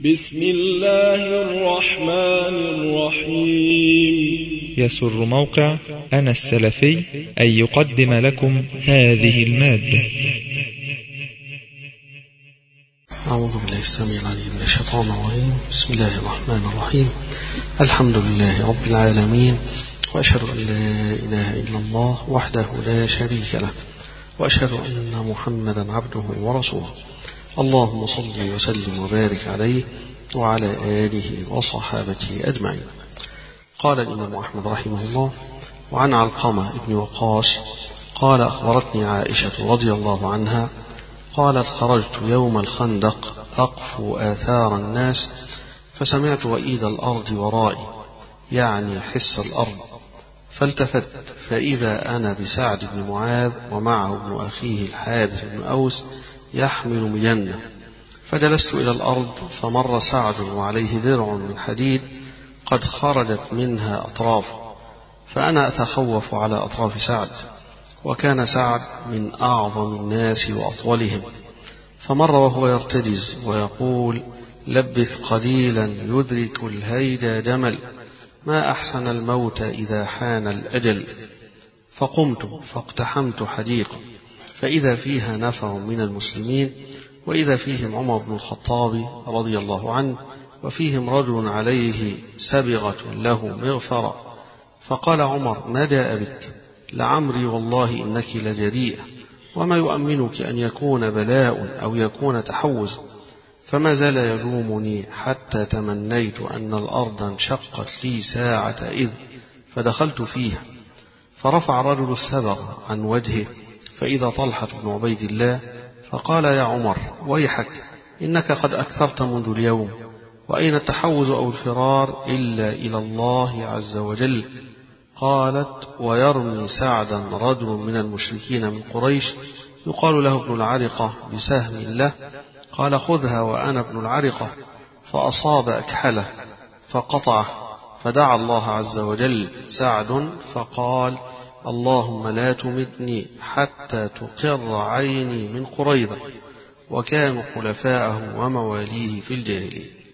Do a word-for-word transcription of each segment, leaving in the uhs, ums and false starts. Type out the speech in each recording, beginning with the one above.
بسم الله الرحمن الرحيم. يسر موقع أنا السلفي أن يقدم لكم هذه المادة. أعوذ بالله السميع العليم من الشيطان الرجيم. بسم الله الرحمن الرحيم. الحمد لله رب العالمين، وأشهد أن لا إله إلا الله وحده لا شريك له، وأشهد أن محمدا عبده ورسوله. اللهم صل وسلم وبارك عليه وعلى آله وصحابته أجمعين. قال الإمام أحمد رحمه الله: وعن علقمة بن وقاص قال: أخبرتني عائشة رضي الله عنها قالت: خرجت يوم الخندق أقفو آثار الناس فسمعت وئيد الأرض ورائي، يعني حس الأرض، فالتفت فإذا أنا بسعد بن معاذ ومعه ابن أخيه الحارث بن أوس يحمل مجنة، فجلست إلى الأرض فمر سعد وعليه درع من حديد قد خرجت منها أطراف، فأنا أتخوف على أطراف سعد، وكان سعد من أعظم الناس وأطولهم، فمر وهو يرتجز ويقول: لبث قليلا يدرك الهيدا جمل، ما أحسن الموت إذا حان الأجل. فقمت فاقتحمت حديقة فإذا فيها نفر من المسلمين، وإذا فيهم عمر بن الخطاب رضي الله عنه، وفيهم رجل عليه سبغة له مغفرة، فقال عمر: ما جاء بك؟ لعمري والله إنك لجريئة، وما يؤمنك أن يكون بلاء أو يكون تحوز. فما زال يلومني حتى تمنيت أن الأرض انشقت لي ساعة إذ فدخلت فيها، فرفع رجل السبغ عن وجهه فإذا طلحة بن عبيد الله، فقال: يا عمر ويحك، إنك قد أكثرت منذ اليوم، وأين التحوز أو الفرار إلا إلى الله عز وجل؟ قالت: ويرمي سعدا رجل من المشركين من قريش يقال له ابن العرقة بسهم له، قال: خذها وأنا ابن العرقة، فأصاب أكحله فقطعه، فدعا الله عز وجل سعد فقال: اللهم لا تمتني حتى تقر عيني من قريظة، وكانوا خلفاءه ومواليه في الجاهلية.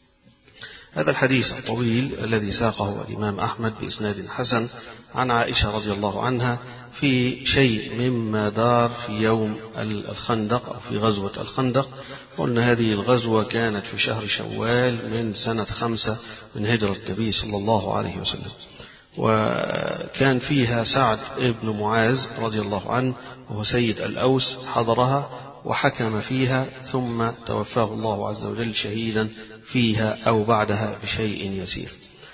هذا الحديث الطويل الذي ساقه الإمام أحمد بإسناد حسن عن عائشة رضي الله عنها في شيء مما دار في يوم الخندق أو في غزوة الخندق. قلنا هذه الغزوة كانت في شهر شوال من سنة خمسة من هجرة النبي صلى الله عليه وسلم، وكان فيها سعد ابن معاذ رضي الله عنه وهو سيد الأوس حضرها وحكم فيها، ثم توفاه الله عز وجل شهيدا فيها أو بعدها بشيء يسير.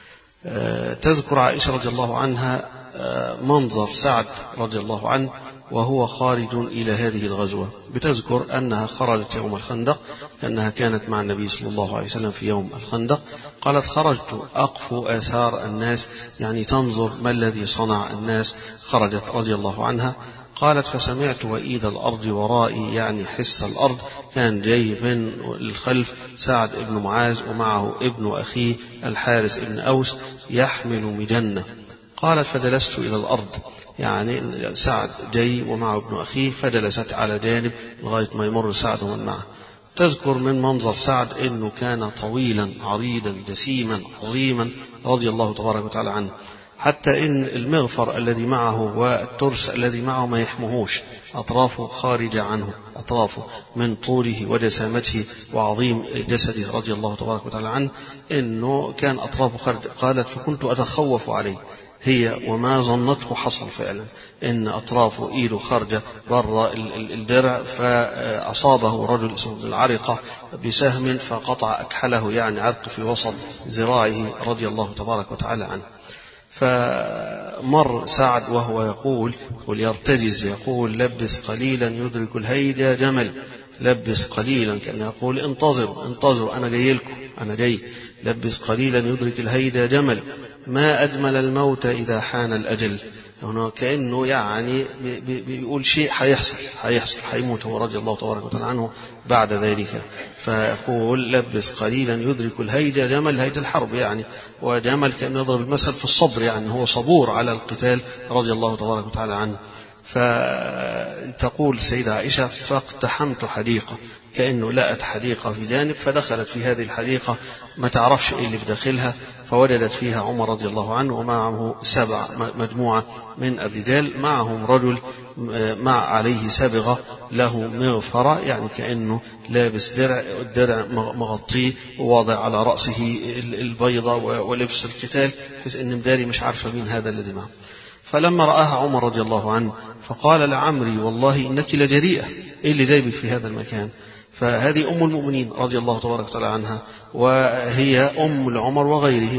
تذكر عائشة رضي الله عنها منظر سعد رضي الله عنه وهو خارج إلى هذه الغزوة، بتذكر أنها خرجت يوم الخندق لأنها كانت مع النبي صلى الله عليه وسلم في يوم الخندق. قالت: خرجت أقفو آثار الناس، يعني تنظر ما الذي صنع الناس. خرجت رضي الله عنها. قالت: فسمعت وئيد الأرض ورائي، يعني حس الأرض، كان جاي من الخلف سعد ابن معاذ ومعه ابن أخيه الحارث ابن أوس يحمل مجنة. قالت: فجلست إلى الأرض، يعني سعد جاي ومعه ابن أخيه، فجلست على جانب لغاية ما يمر سعد ومن معه. تذكر من منظر سعد أنه كان طويلا عريضا جسيما عظيما رضي الله تبارك وتعالى عنه، حتى إن المغفر الذي معه والترس الذي معه ما يحمهوش، أطرافه خارجة عنه، أطرافه من طوله وجسامته وعظيم جسده رضي الله تبارك وتعالى عنه، إنه كان أطرافه خارجة. قالت: فكنت أتخوف عليه، هي وما ظنته حصل فعلا، إن أطرافه إيده خارجة برا الدرع، فأصابه رجل اسمه ابن العرقة بسهم فقطع أكحله، يعني عرق في وسط ذراعه رضي الله تبارك وتعالى عنه. فمر سعد وهو يقول ويرتجز يقول: لبث قليلا يدرك الهيدا جمل، لبث قليلا، كان يقول: انتظروا انتظروا أنا جاي لكم، أنا جاي، لبث قليلا يدرك الهيدا جمل، ما أجمل الموت إذا حان الأجل. هنا كأنه يعني بيقول شيء حيحصل حيحصل حيموت هو رضي الله تبارك وتعالى عنه بعد ذلك. فيقول: لبث قليلا يدرك الهيدا جمل، هيدا الحرب يعني، وجمل كأنه يضرب المثل في الصبر، يعني هو صبور على القتال رضي الله تبارك وتعالى عنه. فتقول السيدة عائشة فاقتحمت حديقة، كأنه لقت حديقة في جانب فدخلت في هذه الحديقة ما تعرفش إيه اللي بداخلها، فوجدت فيها عمر رضي الله عنه ومعه سبع مجموعة من الرجال، معهم رجل مع عليه سبغة له مغفرة، يعني كأنه لابس درع، الدرع مغطيه وواضع على رأسه البيضة ولبس القتال، بحيث أن مداري مش عارفة مين هذا الذي معه. فلما رآها عمر رضي الله عنه فقال لعمري والله إنك لجريئة، إيه اللي جايبك في هذا المكان؟ فهذه أم المؤمنين رضي الله تبارك وتعالى عنها، وهي أم لعمر وغيره.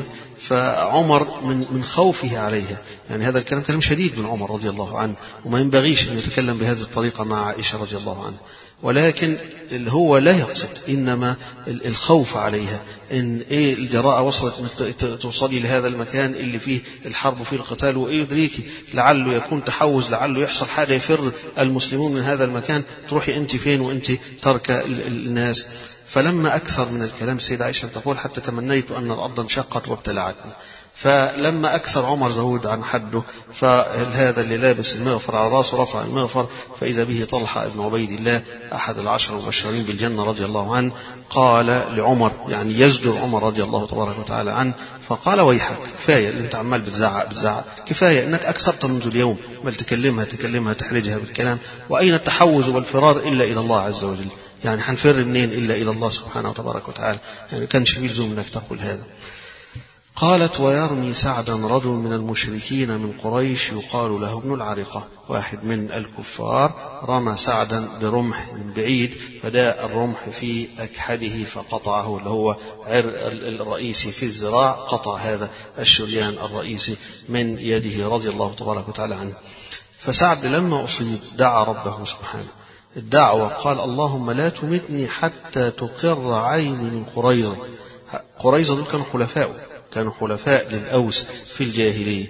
فعمر من من خوفه عليها، يعني هذا الكلام كلام شديد من عمر رضي الله عنه، وما ينبغيش أن يتكلم بهذه الطريقة مع عائشة رضي الله عنها، ولكن هو لا يقصد، إنما الخوف عليها، إن إيه الجراءة وصلت توصلي لهذا المكان اللي فيه الحرب وفيه القتال، وإيه يدريكي لعله يكون تحوز، لعله يحصل حاجة يفر المسلمون من هذا المكان، تروحي أنت فين وأنت ترك الناس. فلما أكثر من الكلام السيدة عائشة تقول حتى تمنيت أن الأرض انشقت وابتلعتني. فلما أكثر عمر زود عن حده، فهذا اللي لابس المغفر على راسه رفع المغفر، فإذا به طلحة بن عبيد الله أحد العشر المبشرين بالجنة رضي الله عنه، قال لعمر، يعني يزجر عمر رضي الله تبارك وتعالى عنه، فقال ويحك، كفاية اللي انت عمال بتزعق بتزعق، كفاية انك أكثرت منذ اليوم، بل تكلمها تكلمها تحرجها بالكلام، وأين التحوز والفرار إلا إلى الله عز وجل، يعني حنفر منين إلا إلى الله سبحانه وتبارك وتعالى، يعني كان شبيل زوم انك تقول هذا. قالت ويرمي سعدا رجل من المشركين من قريش يقال له ابن العرقة، واحد من الكفار رمى سعدا برمح من بعيد، فداء الرمح في أكحده فقطعه، اللي هو عرق الرئيسي في الذراع، قطع هذا الشريان الرئيسي من يده رضي الله تبارك وتعالى عنه. فسعد لما أصيب دعا ربه سبحانه الدعوة، قال اللهم لا تمتني حتى تقر عيني من قريظة. قريظة دول كانوا حلفاء، كانوا حلفاء للأوس في الجاهلية،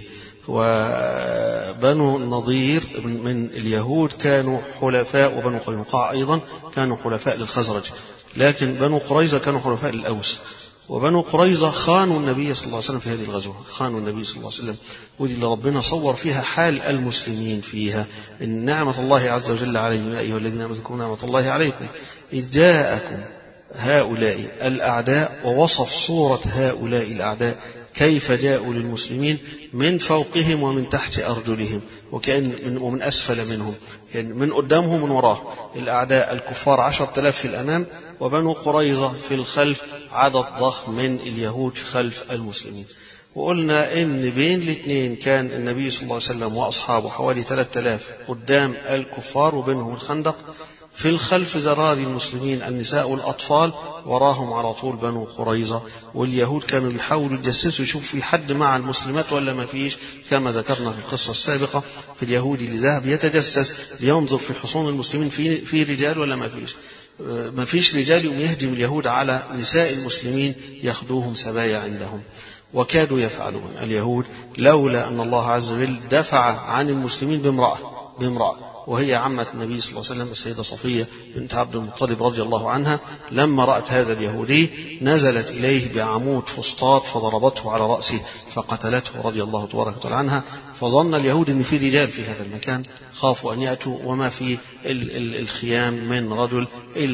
وبنو النضير من اليهود كانوا حلفاء، وبنو قينقاع أيضا كانوا حلفاء للخزرج، لكن بنو قريظة كانوا حلفاء للأوس. وبنو قريظة خانوا النبي صلى الله عليه وسلم في هذه الغزوة، خانوا النبي صلى الله عليه وسلم، ودي اللي ربنا صور فيها حال المسلمين فيها، إن نعمة الله عز وجل عليهم يا أيها الذين آمنوا اذكروا نعمة الله عليكم إذ جاءكم هؤلاء الأعداء، ووصف صورة هؤلاء الأعداء كيف جاءوا للمسلمين من فوقهم ومن تحت أرجلهم، وكأن من ومن أسفل منهم، كان من قدامهم ومن وراه. الأعداء الكفار عشرة آلاف في الأمام، وبنو قريظة في الخلف عدد ضخم من اليهود خلف المسلمين. وقلنا إن بين الاثنين كان النبي صلى الله عليه وسلم وأصحابه حوالي ثلاثة آلاف قدام الكفار وبينهم الخندق، في الخلف زراري المسلمين النساء والأطفال، وراهم على طول بنو قريظة. واليهود كانوا يحاولوا يجسسوا يشوفوا في حد مع المسلمات ولا ما فيش، كما ذكرنا في القصة السابقة في اليهودي اللي ذهب يتجسس لينظر في حصون المسلمين في في رجال ولا ما فيش، ما فيش رجال، يوم يهجم اليهود على نساء المسلمين ياخذوهم سبايا عندهم. وكادوا يفعلون اليهود لولا أن الله عز وجل دفع عن المسلمين بامرأة بامرأة وهي عمة النبي صلى الله عليه وسلم السيدة صفية بنت عبد المطلب رضي الله عنها. لما رأت هذا اليهودي نزلت إليه بعمود فسطاط فضربته على رأسه فقتلته رضي الله تبارك وتعالى عنها. فظن اليهود أن في رجال في هذا المكان، خافوا أن يأتوا وما في الخيام من رجل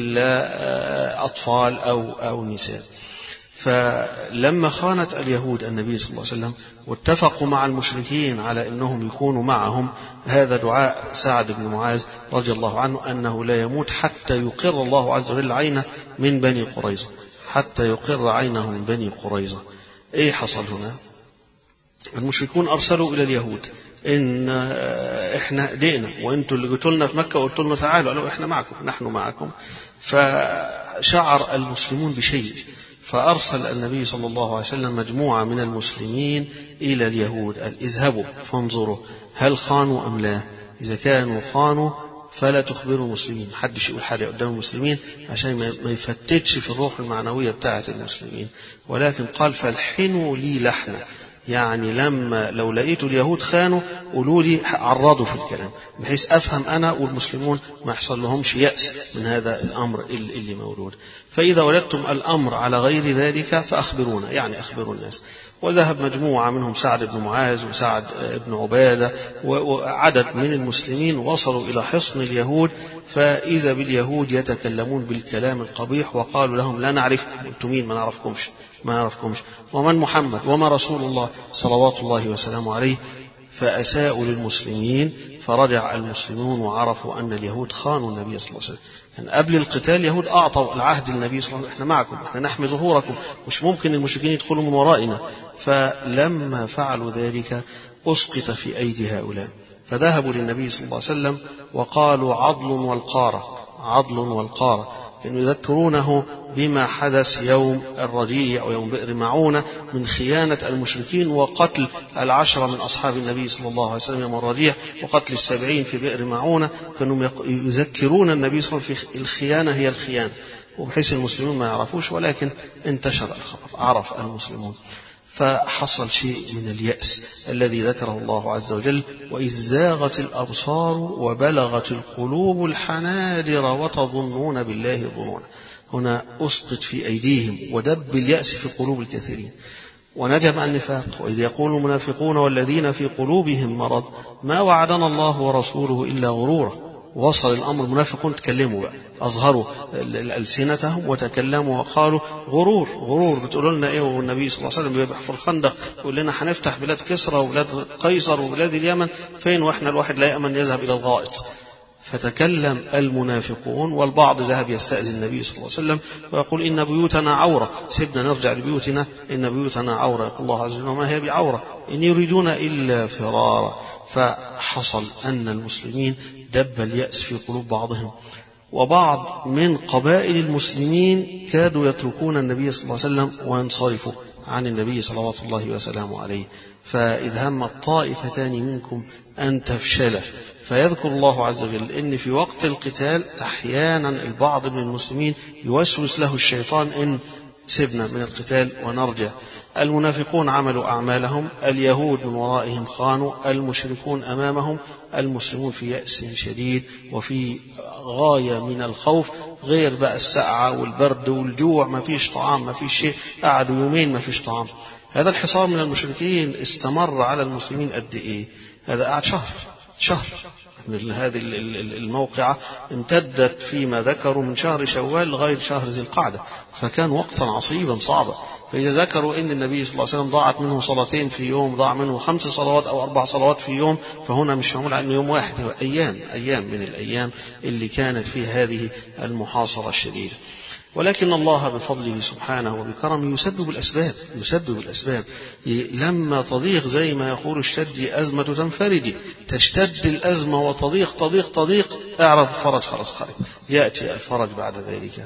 إلا أطفال أو أو نساء. فلما خانت اليهود النبي صلى الله عليه وسلم واتفقوا مع المشركين على أنهم يكونوا معهم، هذا دعاء سعد بن معاذ رضي الله عنه أنه لا يموت حتى يقر الله عز وجل عينه من بني قريظة، حتى يقر عينه من بني قريظة. إيه حصل هنا؟ المشركون أرسلوا إلى اليهود إن إحنا دينا وإنتوا اللي قلتوا لنا في مكة وقلتوا لنا تعالوا، قالوا إحنا معكم نحن معكم. فشعر المسلمون بشيء، فأرسل النبي صلى الله عليه وسلم مجموعة من المسلمين إلى اليهود، قال اذهبوا فانظروا هل خانوا أم لا، إذا كانوا خانوا فلا تخبروا المسلمين، محدش يقول حاجة قدام المسلمين عشان ما يفتتش في الروح المعنوية بتاعة المسلمين، ولكن قال فالحنوا لي لحنة، يعني لما لو لقيتوا اليهود خانوا قولوا لي، عرضوا في الكلام بحيث أفهم أنا والمسلمون ما يحصل لهمش يأس من هذا الأمر اللي مولود. فإذا وجدتم الأمر على غير ذلك فأخبرونا، يعني أخبروا الناس. وذهب مجموعة منهم سعد بن معاذ وسعد بن عبادة وعدد من المسلمين وصلوا إلى حصن اليهود، فإذا باليهود يتكلمون بالكلام القبيح وقالوا لهم لا نعرف أنتم مين، ما نعرفكمش ما نعرفكمش ومن محمد وما رسول الله صلوات الله وسلامه عليه. فأساءوا للمسلمين، فرجع المسلمون وعرفوا أن اليهود خانوا النبي صلى الله عليه وسلم. يعني قبل القتال اليهود أعطوا العهد للنبي صلى الله عليه وسلم، احنا معكم، احنا نحمي ظهوركم، مش ممكن المشركين يدخلوا من ورائنا. فلما فعلوا ذلك أسقط في أيدي هؤلاء، فذهبوا للنبي صلى الله عليه وسلم وقالوا عضل والقارة، عضل والقارة، كانوا يذكرونه بما حدث يوم الرجيع ويوم بئر معونة من خيانة المشركين وقتل العشرة من أصحاب النبي صلى الله عليه وسلم يوم الرجيع وقتل السبعين في بئر معونة. كانوا يذكرون النبي صلى الله عليه وسلم في الخيانة هي الخيانة، وبحيث المسلمون ما يعرفوش، ولكن انتشر الخبر، عرف المسلمون. فحصل شيء من اليأس الذي ذكره الله عز وجل: وإذ زاغت الأبصار وبلغت القلوب الحناجر وتظنون بالله الظنون. هنا أسقط في أيديهم ودب اليأس في قلوب الكثيرين. ونجم النفاق: وإذ يقول المنافقون والذين في قلوبهم مرض ما وعدنا الله ورسوله إلا غرورا. وصل الأمر، المنافقون تكلموا بقى، أظهروا ألسنتهم وتكلموا وقالوا غرور غرور، بتقولوا لنا إيه؟ والنبي صلى الله عليه وسلم بيبقى في الخندق يقول لنا هنفتح بلاد كسرى وبلاد قيصر وبلاد اليمن، فين وإحنا الواحد لا يأمن يذهب إلى الغائط. فتكلم المنافقون، والبعض ذهب يستأذن النبي صلى الله عليه وسلم ويقول إن بيوتنا عورة، سيبنا نرجع لبيوتنا، إن بيوتنا عورة. يقول الله عز وجل وما هي بعورة إن يريدون إلا فرارا. فحصل أن المسلمين دب اليأس في قلوب بعضهم، وبعض من قبائل المسلمين كادوا يتركون النبي صلى الله عليه وسلم وينصرفوا عن النبي صلوات الله وسلامه عليه. فإذ هم الطائفتان منكم أن تفشلا. فيذكر الله عز وجل إن في وقت القتال أحيانا البعض من المسلمين يوسوس له الشيطان إن سبنا من القتال ونرجع. المنافقون عملوا أعمالهم، اليهود من ورائهم خانوا، المشركون أمامهم، المسلمون في يأس شديد وفي غاية من الخوف، غير بقى السقعة والبرد والجوع، ما فيش طعام ما فيش شيء، قعدوا يومين ما فيش طعام. هذا الحصار من المشركين استمر على المسلمين قد إيه؟ هذا قعد شهر شهر هذه الموقعة امتدت فيما ذكروا من شهر شوال لغاية شهر ذي القعدة، فكان وقتا عصيبا صعبا. فإذا ذكروا إن النبي صلى الله عليه وسلم ضاعت منه صلاتين في يوم، ضاع منه خمس صلوات أو أربع صلوات في يوم، فهنا مش معمول عنه يوم واحد، هو أيام أيام من الأيام اللي كانت في هذه المحاصرة الشديدة. ولكن الله بفضله سبحانه وبكرمه يسبب الأسباب يسبب الأسباب لما تضيق، زي ما يقول الشدي أزمة تنفرجي، تشتد الأزمة وتضيق تضيق تضيق، اعرف الفرج خلاص قريب، يأتي الفرج بعد ذلك.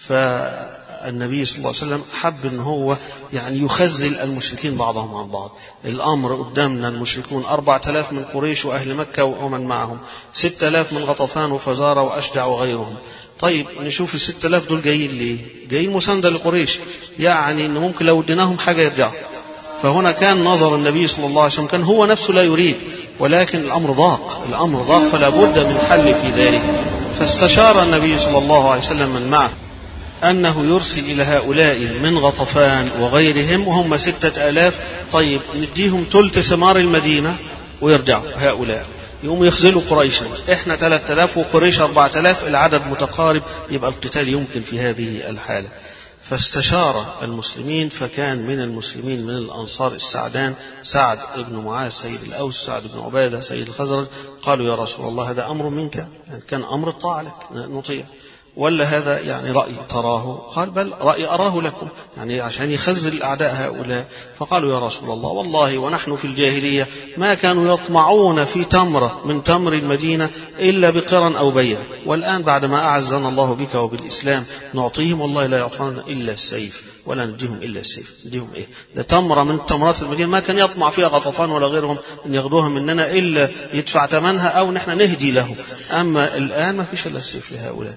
فالنبي صلى الله عليه وسلم حب أن هو يعني يخزل المشركين بعضهم عن بعض. الأمر قدامنا المشركون أربعة آلاف من قريش وأهل مكة ومن معهم، ستة آلاف من غطفان وفزارة وأشجع وغيرهم. طيب نشوف الستة آلاف دول جايين ليه؟ جايين مساندة لقريش، يعني إن ممكن لو اديناهم حاجة يرجعوا. فهنا كان نظر النبي صلى الله عليه وسلم، كان هو نفسه لا يريد، ولكن الأمر ضاق الأمر ضاق فلا بد من حل في ذلك. فاستشار النبي صلى الله عليه وسلم من معه أنه يرسل إلى هؤلاء من غطفان وغيرهم وهم ستة آلاف، طيب نديهم ثلث ثمار المدينة ويرجعوا هؤلاء، يقوموا يخزلوا قريشا، احنا ثلاثة آلاف وقريش أربعة آلاف، العدد متقارب، يبقى القتال يمكن في هذه الحالة. فاستشار المسلمين، فكان من المسلمين من الأنصار السعدان، سعد بن معاذ سيد الأوس، سعد بن عبادة سيد الخزرج، قالوا يا رسول الله هذا أمر منك، يعني كان أمر الطاعة لك نطيع، ولا هذا يعني رأي تراه؟ قال بل رأي أراه لكم، يعني عشان يخزل أعداء هؤلاء. فقالوا يا رسول الله والله ونحن في الجاهلية ما كانوا يطمعون في تمرة من تمر المدينة إلا بقرا أو بيع، والآن بعدما أعزنا الله بك وبالإسلام نعطيهم والله لا يعطون إلا السيف، ولا نديهم إلا السيف. نديهم إيه؟ ده تمرة من تمرات المدينة ما كان يطمع فيها غطفان ولا غيرهم أن ياخذوها مننا إلا يدفع ثمنها أو نحن نهدي له، أما الآن ما فيش إلا السيف لهؤلاء.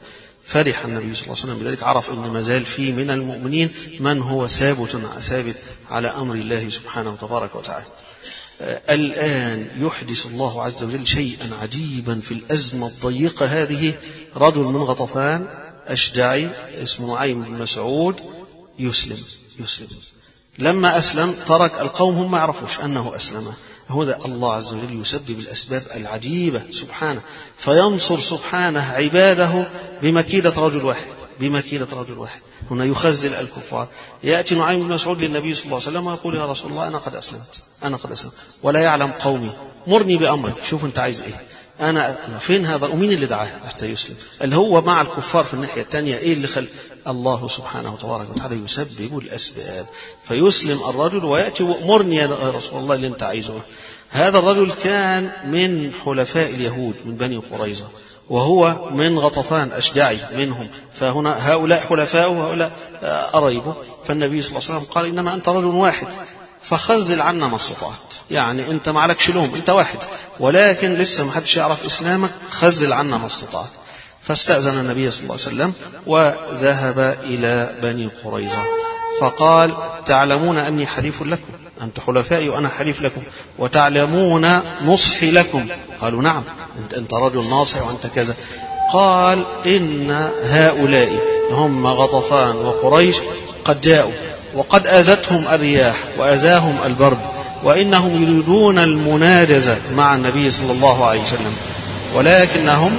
فرح النبي صلى الله عليه وسلم بذلك، عرف أن ما زال فيه من المؤمنين من هو ثابت ثابت على أمر الله سبحانه وتبارك وتعالى. الآن يحدث الله عز وجل شيئا عجيبا في الأزمة الضيقة هذه. رجل من غطفان أشجعي اسمه نعيم بن مسعود يسلم يسلم لما أسلم ترك القوم هم ما يعرفوش أنه أسلم. هذا الله عز وجل يسبب الأسباب العجيبة سبحانه، فينصر سبحانه عباده بمكيدة رجل واحد بمكيدة رجل واحد. هنا يخزل الكفار. يأتي نعيم بن مسعود للنبي صلى الله عليه وسلم ويقول يا رسول الله أنا قد أسلمت أنا قد أسلمت ولا يعلم قومي، مرني بأمرك، شوف أنت عايز إيه، أنا, أنا فين هذا ومين اللي دعاه حتى يسلم، اللي هو مع الكفار في الناحية الثانية. إيه اللي خل الله سبحانه وتبارك وتعالى يسبب الأسباب فيسلم الرجل ويأتي وأمرني يا رسول الله اللي أنت عايزه. هذا الرجل كان من حلفاء اليهود من بني قريظة، وهو من غطفان أشجعي منهم، فهنا هؤلاء حلفاء وهؤلاء قرايبه. فالنبي صلى الله عليه وسلم قال إنما أنت رجل واحد فخزل عنا ما استطعت، يعني أنت ما عليكش لهم، أنت واحد ولكن لسه ما حدش يعرف إسلامك، خزل عنا ما استطعت. فاستأذن النبي صلى الله عليه وسلم وذهب إلى بني قريظة فقال تعلمون أني حليف لكم، أنت حلفائي وأنا حليف لكم، وتعلمون نصحي لكم. قالوا نعم، أنت, أنت رجل ناصح وأنت كذا. قال إن هؤلاء هم غطفان وقريش قد جاءوا وقد آذتهم الرياح وأذاهم البرد، وإنهم يريدون المناجزة مع النبي صلى الله عليه وسلم، ولكنهم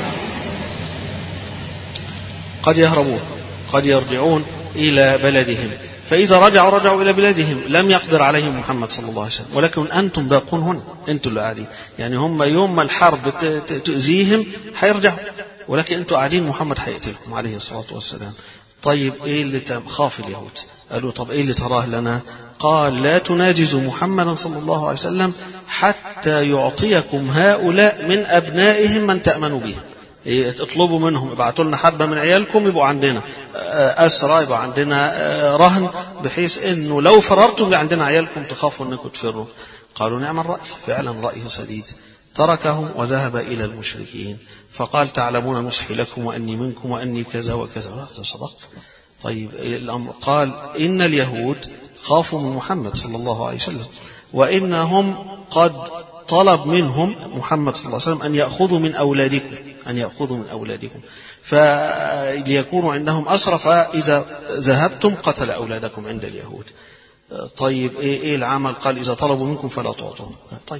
قد يهربون قد يرجعون إلى بلدهم، فإذا رجعوا رجعوا إلى بلادهم لم يقدر عليهم محمد صلى الله عليه وسلم، ولكن أنتم باقون هنا، أنتم اللي قاعدين، يعني هم يوم ما الحرب تؤذيهم حيرجعوا، ولكن أنتم قاعدين محمد حيقتلكم عليه الصلاة والسلام. طيب إيه اللي خاف اليهود؟ قالوا طب إيه اللي تراه لنا؟ قال لا تناجزوا محمدا صلى الله عليه وسلم حتى يعطيكم هؤلاء من أبنائهم من تأمنوا به، اطلبوا منهم ابعتوا لنا حبة من عيالكم يبقوا عندنا أسرى، يبقى عندنا رهن، بحيث انه لو فررتم عندنا عيالكم تخافوا انكم تفروا. قالوا نعم الرأي، فعلا رأيه سديد. تركهم وذهب إلى المشركين فقال تعلمون نصحي لكم وأني منكم وأني كذا وكذا. صدقت. طيب الأمر قال إن اليهود خافوا من محمد صلى الله عليه وسلم، وإنهم قد طلب منهم محمد صلى الله عليه وسلم أن يأخذوا من أولادكم أن يأخذوا من أولادكم فليكونوا عندهم أسرى، فإذا ذهبتم قتل أولادكم عند اليهود. طيب إيه, إيه العمل؟ قال إذا طلبوا منكم فلا تعطوا. طيب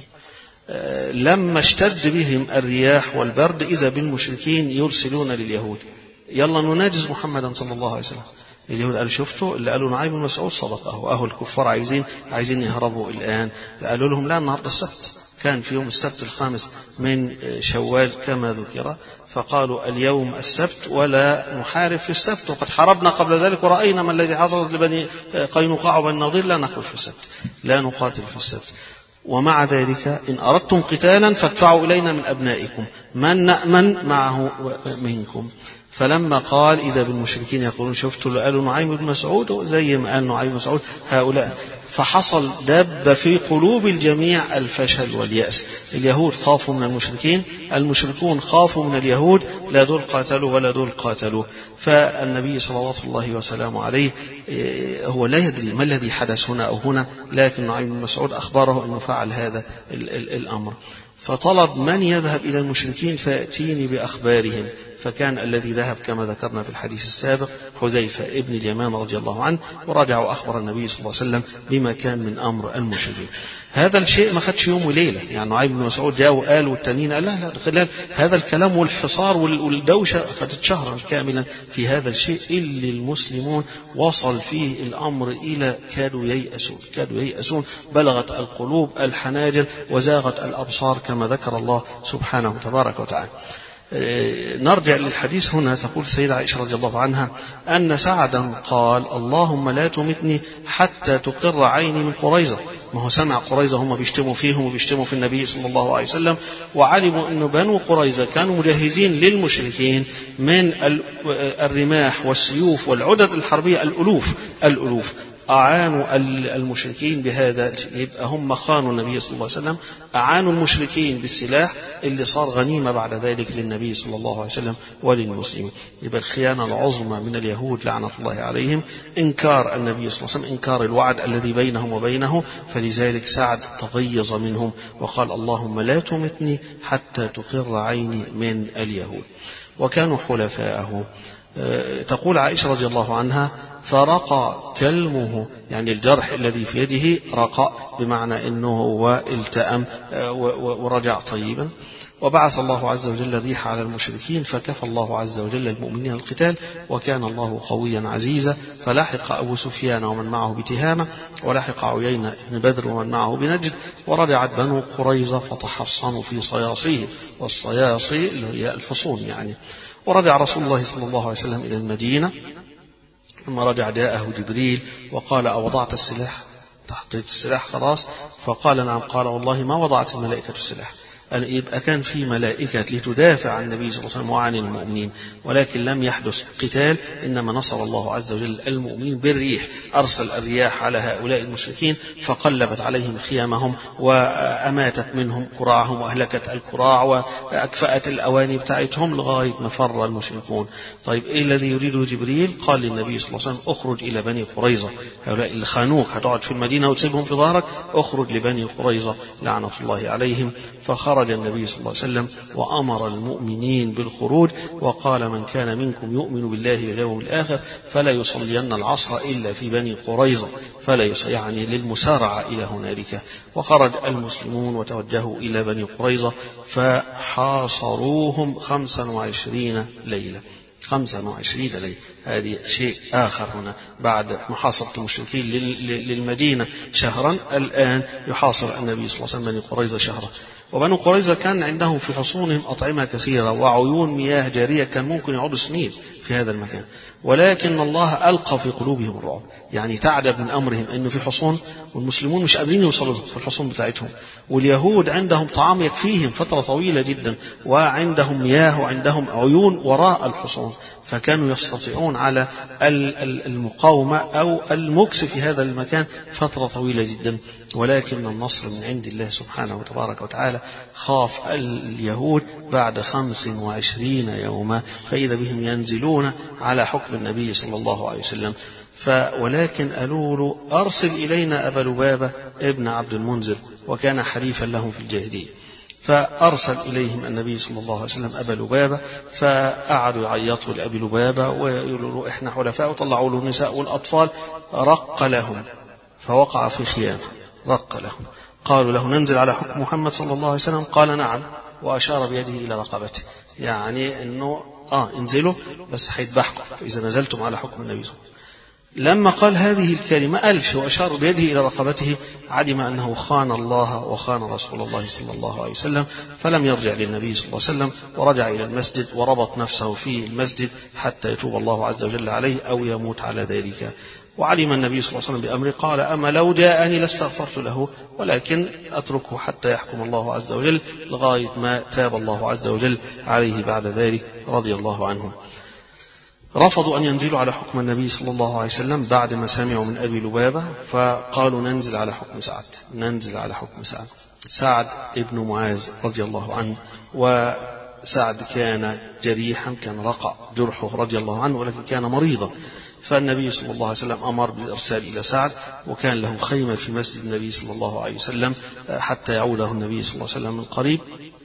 لما اشتد بهم الرياح والبرد إذا بالمشركين يرسلون لليهود يلا نناجز محمدا صلى الله عليه وسلم. اليهود قالوا شفتوا اللي قالوا نعيم بن مسعود صدقه، أهو الكفار عايزين عايزين يهربوا الآن. قالوا لهم لا، النهارده السبت، كان في يوم السبت الخامس من شوال كما ذكر، فقالوا اليوم السبت ولا نحارب في السبت، وقد حاربنا قبل ذلك ورأينا ما الذي حصل لبني قينقاع وبني النضير، لا نخرج في السبت، لا نقاتل في السبت. ومع ذلك إن أردتم قتالا فادفعوا إلينا من أبنائكم من نأمن معه منكم. فلما قال إذا بالمشركين يقولون شفتوا اللي قالوا نعيم بن مسعود زي ما قال نعيم بن مسعود هؤلاء، فحصل دب في قلوب الجميع الفشل واليأس. اليهود خافوا من المشركين، المشركون خافوا من اليهود، لا دول قاتلوا ولا دول قاتلوا. فالنبي صلى الله وسلم عليه هو لا يدري ما الذي حدث هنا أو هنا، لكن نعيم بن مسعود أخبره أنه فعل هذا الأمر، فطلب من يذهب إلى المشركين فيأتيني بأخبارهم. فكان الذي ذهب كما ذكرنا في الحديث السابق حذيفة ابن اليمان رضي الله عنه، ورجع وأخبر النبي صلى الله عليه وسلم بما كان من أمر المشركين. هذا الشيء ما خدش يوم وليلة، يعني نعيم بن مسعود جاء وقال والتانيين لا لا خلال هذا الكلام والحصار والدوشة خدت شهرا كاملا في هذا الشيء، اللي المسلمون وصل فيه الأمر إلى كادوا ييأسون كادوا ييأسون بلغت القلوب الحناجر وزاغت الأبصار كما ذكر الله سبحانه تبارك وتعالى. نرجع للحديث. هنا تقول السيدة عائشة رضي الله عنها أن سعدا قال اللهم لا تمتني حتى تقر عيني من قريظة. ما هو سمع قريظة هم بيشتموا فيهم وبيشتموا في النبي صلى الله عليه وسلم، وعلموا أن بنو قريظة كانوا مجهزين للمشركين من الرماح والسيوف والعدد الحربية الألوف الألوف أعانوا المشركين بهذا، يبقى هم خانوا النبي صلى الله عليه وسلم، أعانوا المشركين بالسلاح اللي صار غنيمة بعد ذلك للنبي صلى الله عليه وسلم وللمسلمين. يبقى الخيانة العظمى من اليهود لعنة الله عليهم إنكار النبي صلى الله عليه وسلم، إنكار الوعد الذي بينهم وبينه. فلذلك سعد تغيظ منهم وقال اللهم لا تمتني حتى تقر عيني من اليهود. وكانوا حلفاءه. تقول عائشة رضي الله عنها فرقى كلمه، يعني الجرح الذي في يده رقى بمعنى أنه هو التأم ورجع طيبا. وبعث الله عز وجل الريح على المشركين فكفى الله عز وجل المؤمنين القتال وكان الله قويا عزيزا. فلحق أبو سفيان ومن معه بتهامة، ولحق عيينة بن بدر ومن معه بنجد، ورجعت بنو قريظة فتحصنوا في صياصيه، والصياصي اللي هي الحصون يعني. ورجع رسول الله صلى الله عليه وسلم إلى المدينة. ثم رجع جاءه جبريل وقال أوضعت السلاح؟ تحطيت السلاح خلاص؟ فقال نعم. قال والله ما وضعت الملائكة السلاح. يبقى كان في ملائكة لتدافع عن النبي صلى الله عليه وسلم وعن المؤمنين، ولكن لم يحدث قتال، إنما نصر الله عز وجل المؤمنين بالريح. أرسل الرياح على هؤلاء المشركين فقلبت عليهم خيامهم وأماتت منهم كراعهم وأهلكت الكراع وأكفأت الأواني بتاعتهم لغاية ما فر المشركون. طيب إيه الذي يريده جبريل؟ قال للنبي صلى الله عليه وسلم اخرج إلى بني قريظة، هؤلاء اللي خانوك هتقعد في المدينة وتسيبهم في ظهرك، اخرج لبني قريظة لعنة الله عليهم. فخرج خرج النبي صلى الله عليه وسلم وأمر المؤمنين بالخروج وقال من كان منكم يؤمن بالله واليوم الآخر فلا يصلين العصر إلا في بني قريظة، فلا يعني للمسارعة إلى هنالك. وخرج المسلمون وتوجهوا إلى بني قريظة فحاصروهم خمسا وعشرين ليلة. خمسا وعشرين ليلة، هذه شيء آخر. هنا بعد محاصرة المشركين للمدينة شهرا، الآن يحاصر النبي صلى الله عليه وسلم بني قريظة شهرا. وبنو قريظة كان عندهم في حصونهم أطعمة كثيرة وعيون مياه جارية، كان ممكن يعودوا سنين في هذا المكان، ولكن الله ألقى في قلوبهم الرعب. يعني تعجب من أمرهم أنه في حصون والمسلمون مش قادرين يوصلوا في الحصون بتاعتهم، واليهود عندهم طعام يكفيهم فترة طويلة جدا، وعندهم مياه وعندهم عيون وراء الحصون، فكانوا يستطيعون على المقاومة أو المكس في هذا المكان فترة طويلة جدا. ولكن النصر من عند الله سبحانه وتبارك وتعالى. خاف اليهود بعد خمس وعشرين يوما فإذا بهم ينزلون على حكم النبي صلى الله عليه وسلم. ولكن قالوا له أرسل إلينا أبا لبابة ابن عبد المنذر، وكان حليفا لهم في الجاهلية. فأرسل إليهم النبي صلى الله عليه وسلم أبا لبابة، فقعدوا يعيطوا لأبي لبابة ويقولوا له إحنا حلفاء، وطلعوا له النساء والأطفال. رق لهم فوقع في خيانة، رق لهم. قالوا له ننزل على حكم محمد صلى الله عليه وسلم؟ قال نعم، وأشار بيده إلى رقبته، يعني أنه آه انزلوا بس حيذبحكم إذا نزلتم على حكم النبي صلى الله عليه وسلم. لما قال هذه الكلمة ألف وأشار بيده إلى رقبته علم أنه خان الله وخان رسول الله صلى الله عليه وسلم، فلم يرجع للنبي صلى الله عليه وسلم، ورجع إلى المسجد وربط نفسه في المسجد حتى يتوب الله عز وجل عليه أو يموت على ذلك. وعلم النبي صلى الله عليه وسلم بأمره، قال أما لو جاءني لاستغفرت له، ولكن أتركه حتى يحكم الله عز وجل، لغاية ما تاب الله عز وجل عليه بعد ذلك رضي الله عنه. رفضوا أن ينزلوا على حكم النبي صلى الله عليه وسلم بعد ما سمعوا من أبي لبابة، فقالوا ننزل على حكم سعد، ننزل على حكم سعد. سعد ابن معاذ رضي الله عنه، وسعد كان جريحا، كان رقع جرحه رضي الله عنه، ولكن كان مريضا. فالنبي صلى الله عليه وسلم أمر بالإرسال إلى سعد، وكان له خيمة في مسجد النبي صلى الله عليه وسلم حتى يعوده النبي صلى الله عليه وسلم من قريب.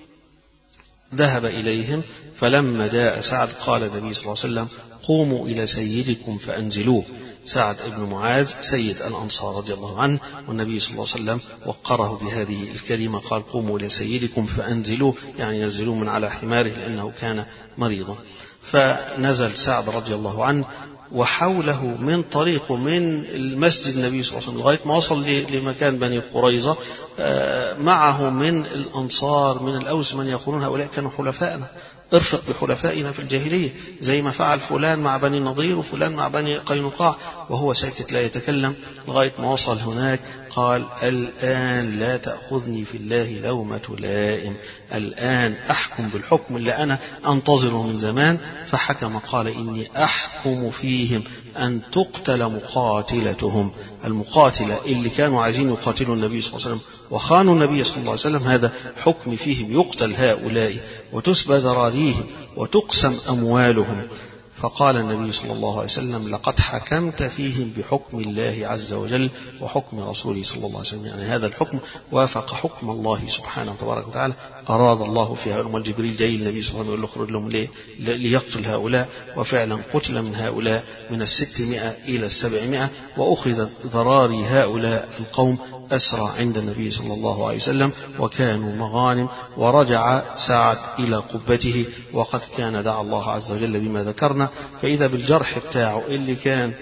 ذهب إليهم، فلما جاء سعد قال النبي صلى الله عليه وسلم قوموا إلى سيدكم فأنزلوه. سعد بن معاذ سيد الأنصار رضي الله عنه، والنبي صلى الله عليه وسلم وقره بهذه الكلمة، قال قوموا إلى سيدكم فأنزلوه، يعني نزلوه من على حماره لأنه كان مريضا. فنزل سعد رضي الله عنه، وحوله من طريقه من المسجد النبي صلى الله عليه وسلم لغاية ما وصل لمكان بني قريظة، معه من الأنصار من الأوس من يقولون هؤلاء كانوا حلفاءنا، ارفق بحلفائنا في الجاهلية زي ما فعل فلان مع بني النضير وفلان مع بني قينقاع وهو ساكت لا يتكلم، لغاية ما وصل هناك قال الآن لا تأخذني في الله لومة لائم، الآن أحكم بالحكم اللي أنا أنتظره من زمان. فحكم قال إني أحكم فيهم أن تقتل مقاتلتهم، المقاتلة اللي كانوا عايزين يقاتلوا النبي صلى الله عليه وسلم وخانوا النبي صلى الله عليه وسلم، هذا حكم فيهم، يقتل هؤلاء وتسبى ذراريهم وتقسم أموالهم. فقال النبي صلى الله عليه وسلم لقد حكمت فيهم بحكم الله عز وجل وحكم رسوله صلى الله عليه وسلم، يعني هذا الحكم وافق حكم الله سبحانه وتبارك وتعالى، أراد الله فيها. أمال جبريل جاي النبي صلى الله عليه وسلم يقول له اخرج لهم ليه؟ ليقتل هؤلاء، وفعلا قتل من هؤلاء من الستمائة إلى السبعمائة، وأخذ ذراري هؤلاء القوم أسرى عند النبي صلى الله عليه وسلم وكانوا مغانم. ورجع سعد إلى قبته وقد كان دعا الله عز وجل بما ذكرنا، فإذا بالجرح بتاعه اللي كان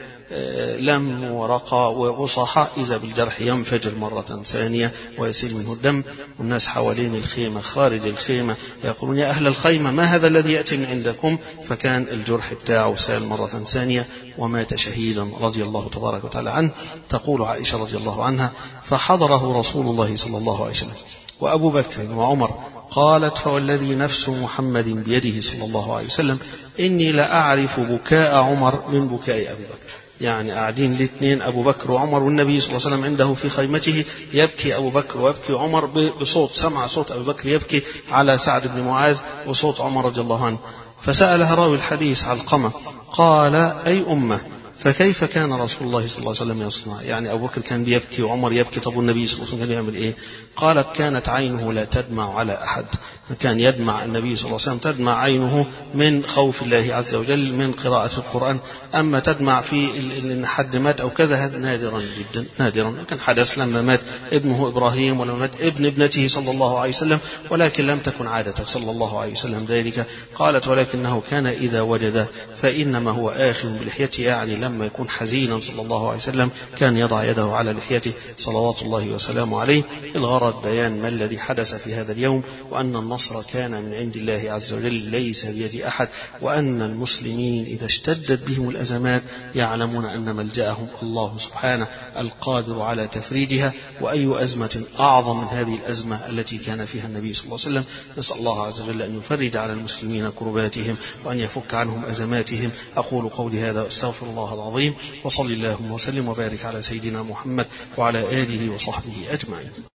لم ورقى وصحاء إذا بالجرح ينفجر مرة ثانية ويسيل منه الدم، والناس حوالين الخيمة خارج الخيمة يقولون يا أهل الخيمة ما هذا الذي يأتي من عندكم؟ فكان الجرح بتاعه سال مرة ثانية ومات شهيدا رضي الله تبارك وتعالى عنه. تقول عائشة رضي الله عنها فحضره رسول الله صلى الله عليه وسلم وأبو بكر وعمر، قالت فوالذي نفس محمد بيده صلى الله عليه وسلم إني لأعرف بكاء عمر من بكاء أبي بكر، يعني قاعدين الاثنين أبو بكر وعمر والنبي صلى الله عليه وسلم عنده في خيمته، يبكي أبو بكر ويبكي عمر بصوت، سمع صوت أبو بكر يبكي على سعد بن معاذ وصوت عمر رضي الله عنه. فسألها راوي الحديث علقمة قال أي أمة فكيف كان رسول الله صلى الله عليه وسلم يصنع؟ يعني أبو بكر كان بيبكي وعمر يبكي، طب النبي صلى الله عليه وسلم كان يعمل إيه؟ قالت كانت عينه لا تدمع على أحد، كان يدمع النبي صلى الله عليه وسلم تدمع عينه من خوف الله عز وجل من قراءة القرآن، أما تدمع في إن حد مات أو كذا نادرا جدا نادرا. كان حدث لما مات ابنه إبراهيم ولما مات ابن ابنته صلى الله عليه وسلم، ولكن لم تكن عادته صلى الله عليه وسلم ذلك. قالت ولكنه كان إذا وجد فإنما هو آخذ بلحيته، يعني لما يكون حزينا صلى الله عليه وسلم كان يضع يده على لحيته صلوات الله وسلامه عليه. الغرض بيان ما الذي حدث في هذا اليوم، وأن النصر كان من عند الله عز وجل ليس بيد أحد، وأن المسلمين إذا اشتدت بهم الأزمات يعلمون أن ملجأهم الله سبحانه القادر على تفريجها. وأي أزمة أعظم من هذه الأزمة التي كان فيها النبي صلى الله عليه وسلم. نسأل الله عز وجل أن يفرج على المسلمين كرباتهم وأن يفك عنهم أزماتهم. أقول قولي هذا وأستغفر الله العظيم، وصلى اللهم وسلم وبارك على سيدنا محمد وعلى آله وصحبه أجمعين.